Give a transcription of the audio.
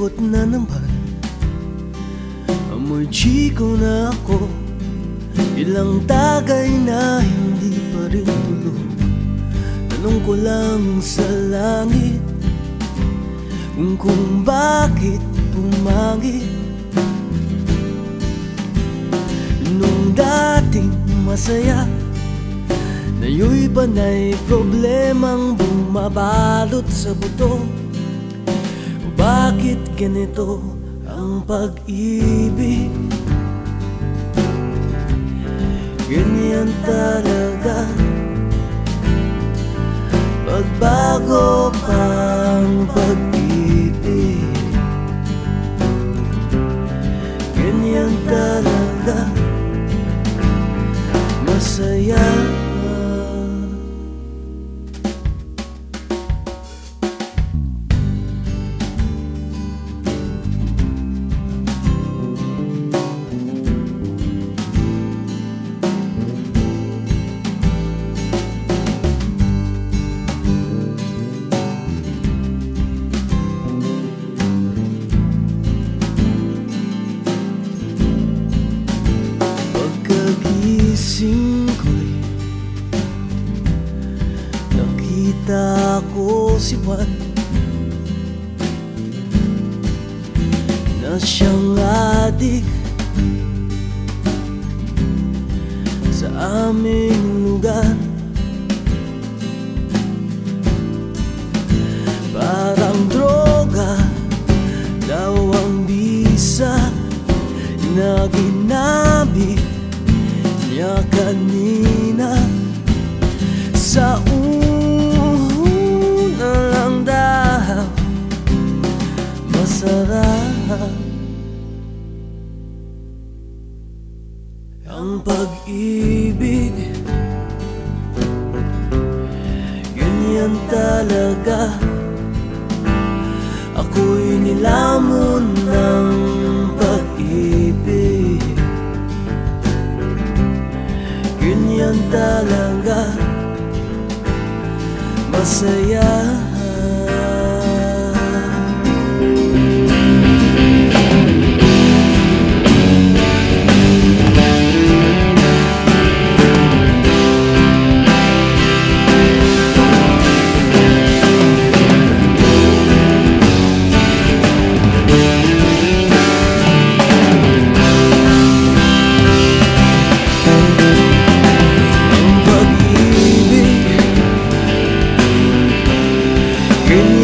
Malungkot na naman, amoy chiko na ako. Ilang tagay na hindi pa rin tulog. Tanong ko lang sa langit kung bakit pumangit. Nung dating masaya, ngayo'y panay problemang bumabalot sa buto. Bakit ganito ang pag-ibig? Ganyan talaga, pagbago pang pag-ibig. Ganyan talaga, masaya. Pagkagising ko'y nakita ko si Juan na siyang adik sa aming lugar. Parang droga daw ang bisa na ginamit niya kanina. Sa una lang daw masarap ang pag-ibig. Ganyan talaga, ako'y nilamon ng pag-ibig. Ganyan talaga, masaya. Ganyan